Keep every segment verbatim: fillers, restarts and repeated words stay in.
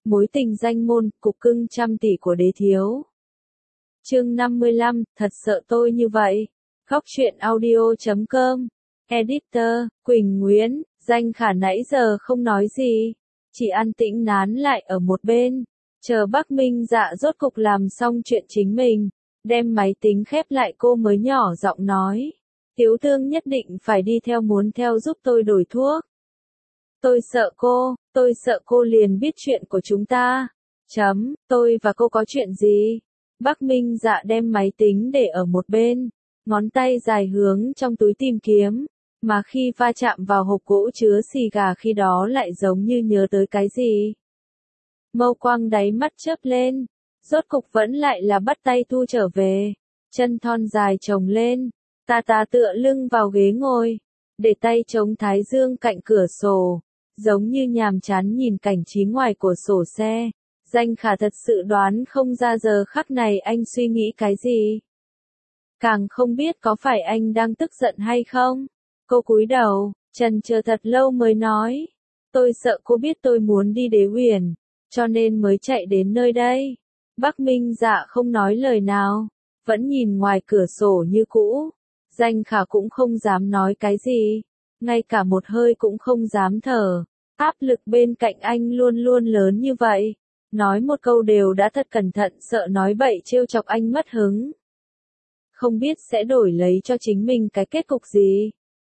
Mối tình danh môn, cục cưng trăm tỷ của đế thiếu. Chương năm mươi lăm, thật sợ tôi như vậy. Góc truyện audio chấm com. Editor, Quỳnh Nguyễn, Danh Khả nãy giờ không nói gì. Chỉ an tĩnh nán lại ở một bên. Chờ Bắc Minh Dạ rốt cục làm xong chuyện chính mình. Đem máy tính khép lại cô mới nhỏ giọng nói. Tiểu Thương nhất định phải đi theo muốn theo giúp tôi đổi thuốc. Tôi sợ cô, tôi sợ cô liền biết chuyện của chúng ta. Chấm, tôi và cô có chuyện gì? Bắc Minh Dạ đem máy tính để ở một bên, ngón tay dài hướng trong túi tìm kiếm, mà khi va chạm vào hộp gỗ chứa xì gà khi đó lại giống như nhớ tới cái gì. Mâu quang đáy mắt chớp lên, rốt cục vẫn lại là bắt tay thu trở về, chân thon dài chồng lên, tà tà tựa lưng vào ghế ngồi, để tay chống thái dương cạnh cửa sổ, giống như nhàm chán nhìn cảnh trí ngoài của sổ xe. Danh Khả thật sự đoán không ra giờ khắc này anh suy nghĩ cái gì. Càng không biết có phải anh đang tức giận hay không. Cô cúi đầu, chần chờ thật lâu mới nói. Tôi sợ cô biết tôi muốn đi Đế Huyền, cho nên mới chạy đến nơi đây. Bắc Minh Dạ không nói lời nào, vẫn nhìn ngoài cửa sổ như cũ. Danh Khả cũng không dám nói cái gì, ngay cả một hơi cũng không dám thở. Áp lực bên cạnh anh luôn luôn lớn như vậy. Nói một câu đều đã thật cẩn thận sợ nói bậy trêu chọc anh mất hứng. Không biết sẽ đổi lấy cho chính mình cái kết cục gì.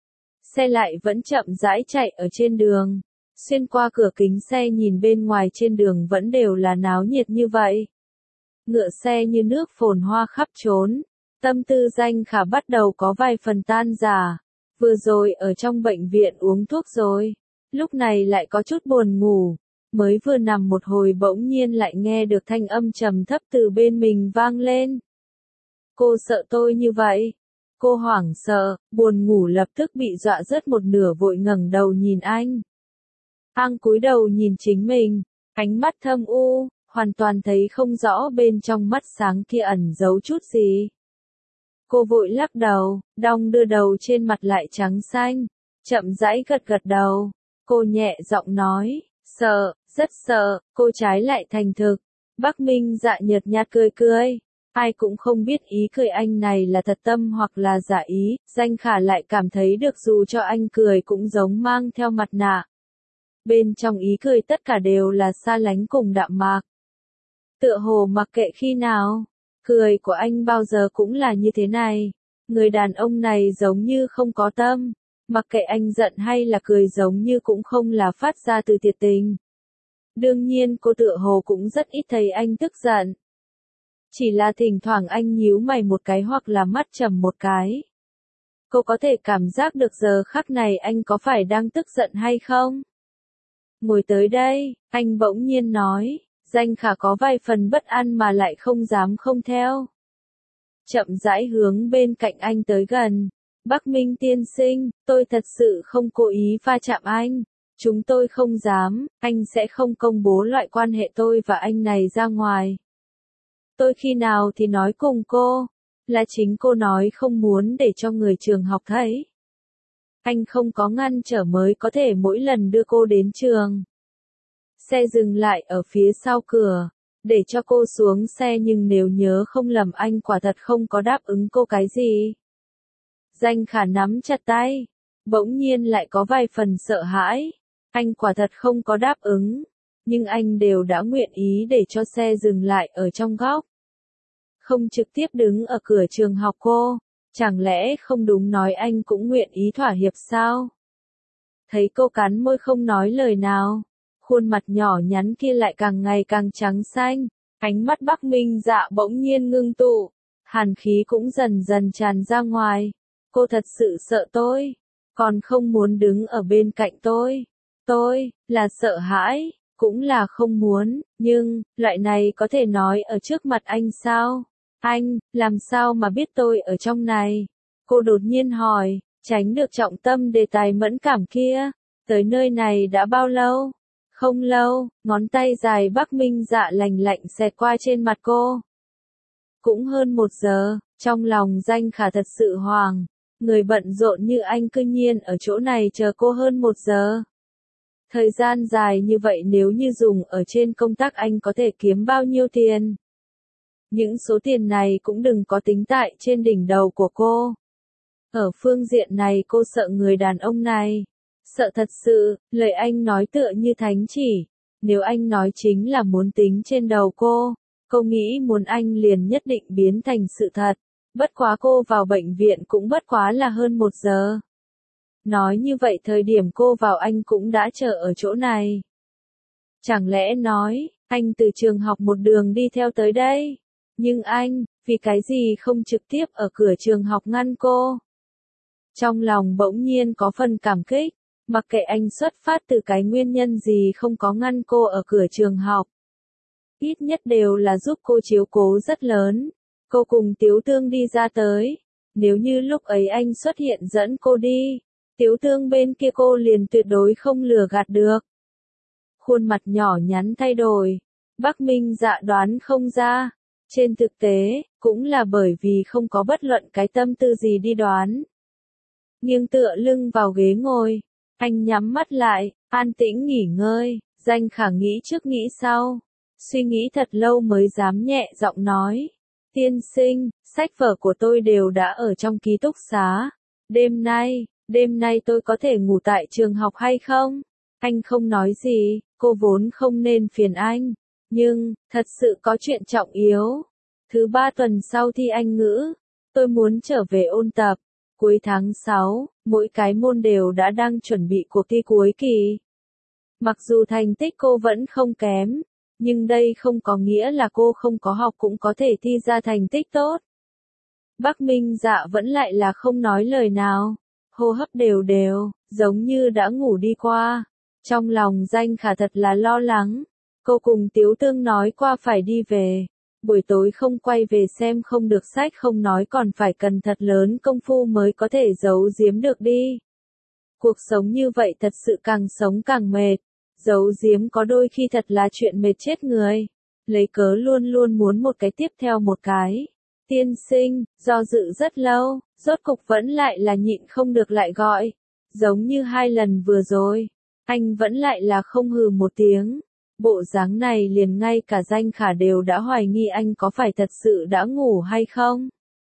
Xe lại vẫn chậm rãi chạy ở trên đường. Xuyên qua cửa kính xe nhìn bên ngoài trên đường vẫn đều là náo nhiệt như vậy. Ngựa xe như nước phồn hoa khắp trốn. Tâm tư Danh Khả bắt đầu có vài phần tan rã. Vừa rồi ở trong bệnh viện uống thuốc rồi. Lúc này lại có chút buồn ngủ. Mới vừa nằm một hồi bỗng nhiên lại nghe được thanh âm trầm thấp từ bên mình vang lên. Cô sợ tôi như vậy. Cô hoảng sợ, buồn ngủ lập tức bị dọa rớt một nửa vội ngẩng đầu nhìn anh. Anh cúi đầu nhìn chính mình, ánh mắt thâm u, hoàn toàn thấy không rõ bên trong mắt sáng kia ẩn giấu chút gì. Cô vội lắc đầu, đong đưa đầu trên mặt lại trắng xanh, chậm rãi gật gật đầu. Cô nhẹ giọng nói. Sợ, rất sợ, cô trái lại thành thực. Bắc Minh Dạ nhợt nhạt cười cười. Ai cũng không biết ý cười anh này là thật tâm hoặc là giả ý. Danh Khả lại cảm thấy được dù cho anh cười cũng giống mang theo mặt nạ. Bên trong ý cười tất cả đều là xa lánh cùng đạm mạc. Tựa hồ mặc kệ khi nào, cười của anh bao giờ cũng là như thế này. Người đàn ông này giống như không có tâm. Mặc kệ anh giận hay là cười giống như cũng không là phát ra từ thiệt tình. Đương nhiên cô tựa hồ cũng rất ít thấy anh tức giận. Chỉ là thỉnh thoảng anh nhíu mày một cái hoặc là mắt trầm một cái. Cô có thể cảm giác được giờ khắc này anh có phải đang tức giận hay không? Ngồi tới đây, anh bỗng nhiên nói, Danh Khả có vài phần bất an mà lại không dám không theo. Chậm rãi hướng bên cạnh anh tới gần. Bắc Minh tiên sinh, tôi thật sự không cố ý va chạm anh. Chúng tôi không dám, anh sẽ không công bố loại quan hệ tôi và anh này ra ngoài. Tôi khi nào thì nói cùng cô, là chính cô nói không muốn để cho người trường học thấy. Anh không có ngăn trở mới có thể mỗi lần đưa cô đến trường. Xe dừng lại ở phía sau cửa, để cho cô xuống xe nhưng nếu nhớ không lầm anh quả thật không có đáp ứng cô cái gì. Danh Khả nắm chặt tay, bỗng nhiên lại có vài phần sợ hãi. Anh quả thật không có đáp ứng, nhưng anh đều đã nguyện ý để cho xe dừng lại ở trong góc. Không trực tiếp đứng ở cửa trường học cô, chẳng lẽ không đúng nói anh cũng nguyện ý thỏa hiệp sao? Thấy cô cắn môi không nói lời nào, khuôn mặt nhỏ nhắn kia lại càng ngày càng trắng xanh, ánh mắt Bắc Minh Dạ bỗng nhiên ngưng tụ, hàn khí cũng dần dần tràn ra ngoài. Cô thật sự sợ tôi, còn không muốn đứng ở bên cạnh tôi. Tôi, là sợ hãi, cũng là không muốn, nhưng, loại này có thể nói ở trước mặt anh sao? Anh, làm sao mà biết tôi ở trong này? Cô đột nhiên hỏi, tránh được trọng tâm đề tài mẫn cảm kia. Tới nơi này đã bao lâu? Không lâu, ngón tay dài Bắc Minh Dạ lành lạnh xẹt qua trên mặt cô. Cũng hơn một giờ, trong lòng Danh Khả thật sự hoảng. Người bận rộn như anh cư nhiên ở chỗ này chờ cô hơn một giờ. Thời gian dài như vậy nếu như dùng ở trên công tác anh có thể kiếm bao nhiêu tiền? Những số tiền này cũng đừng có tính tại trên đỉnh đầu của cô. Ở phương diện này cô sợ người đàn ông này. Sợ thật sự, lời anh nói tựa như thánh chỉ. Nếu anh nói chính là muốn tính trên đầu cô, cô nghĩ muốn anh liền nhất định biến thành sự thật. Bất quá cô vào bệnh viện cũng bất quá là hơn một giờ. Nói như vậy thời điểm cô vào anh cũng đã chờ ở chỗ này. Chẳng lẽ nói, anh từ trường học một đường đi theo tới đây? Nhưng anh, vì cái gì không trực tiếp ở cửa trường học ngăn cô? Trong lòng bỗng nhiên có phần cảm kích, mặc kệ anh xuất phát từ cái nguyên nhân gì không có ngăn cô ở cửa trường học. Ít nhất đều là giúp cô chiếu cố rất lớn. Cô cùng Tiếu Tương đi ra tới. Nếu như lúc ấy anh xuất hiện dẫn cô đi, Tiếu Tương bên kia cô liền tuyệt đối không lừa gạt được. Khuôn mặt nhỏ nhắn thay đổi. Bắc Minh Dạ đoán không ra. Trên thực tế, cũng là bởi vì không có bất luận cái tâm tư gì đi đoán. Nghiêng tựa lưng vào ghế ngồi, anh nhắm mắt lại, an tĩnh nghỉ ngơi, Danh Khả nghĩ trước nghĩ sau. Suy nghĩ thật lâu mới dám nhẹ giọng nói. Tiên sinh, sách vở của tôi đều đã ở trong ký túc xá. Đêm nay, đêm nay tôi có thể ngủ tại trường học hay không? Anh không nói gì, cô vốn không nên phiền anh. Nhưng, thật sự có chuyện trọng yếu. Thứ ba tuần sau thi Anh ngữ, tôi muốn trở về ôn tập. Cuối tháng sáu, mỗi cái môn đều đã đang chuẩn bị cuộc thi cuối kỳ. Mặc dù thành tích cô vẫn không kém, nhưng đây không có nghĩa là cô không có học cũng có thể thi ra thành tích tốt. Bắc Minh Dạ vẫn lại là không nói lời nào, hô hấp đều đều, giống như đã ngủ đi qua. Trong lòng Danh Khả thật là lo lắng. Cô cùng Tiếu Tương nói qua phải đi về. Buổi tối không quay về xem không được sách không nói còn phải cần thật lớn công phu mới có thể giấu giếm được đi. Cuộc sống như vậy thật sự càng sống càng mệt. Giấu giếm có đôi khi thật là chuyện mệt chết người. Lấy cớ luôn luôn muốn một cái tiếp theo một cái. Tiên sinh, do dự rất lâu, rốt cục vẫn lại là nhịn không được lại gọi. Giống như hai lần vừa rồi, anh vẫn lại là không hừ một tiếng. Bộ dáng này liền ngay cả Danh Khả đều đã hoài nghi anh có phải thật sự đã ngủ hay không.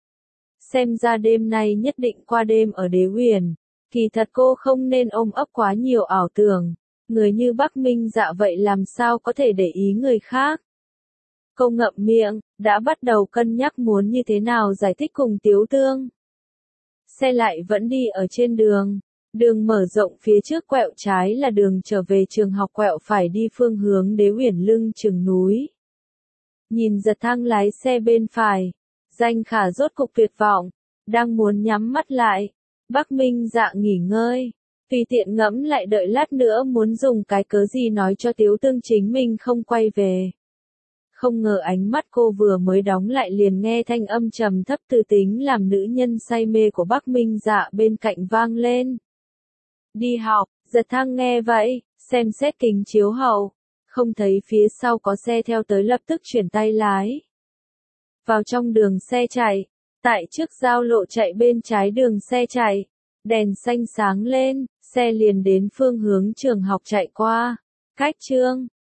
Xem ra đêm nay nhất định qua đêm ở Đế Huyền. Kỳ thật cô không nên ôm ấp quá nhiều ảo tưởng. Người như Bắc Minh Dạ vậy làm sao có thể để ý người khác. Cô ngậm miệng, đã bắt đầu cân nhắc muốn như thế nào giải thích cùng Tiếu Tương. Xe lại vẫn đi ở trên đường. Đường mở rộng phía trước quẹo trái là đường trở về trường học, quẹo phải đi phương hướng Đế Huyền lưng chừng núi. Nhìn Giật Thăng lái xe bên phải, Danh Khả rốt cục tuyệt vọng, đang muốn nhắm mắt lại. Bắc Minh Dạ nghỉ ngơi, tùy tiện ngẫm lại đợi lát nữa muốn dùng cái cớ gì nói cho Tiếu Tương chính mình không quay về. Không ngờ ánh mắt cô vừa mới đóng lại liền nghe thanh âm trầm thấp từ tính làm nữ nhân say mê của Bắc Minh Dạ bên cạnh vang lên. Đi học, Giật Thăng nghe vậy, xem xét kính chiếu hậu, không thấy phía sau có xe theo tới lập tức chuyển tay lái. Vào trong đường xe chạy, tại trước giao lộ chạy bên trái đường xe chạy, đèn xanh sáng lên, xe liền đến phương hướng trường học chạy qua. Cách chương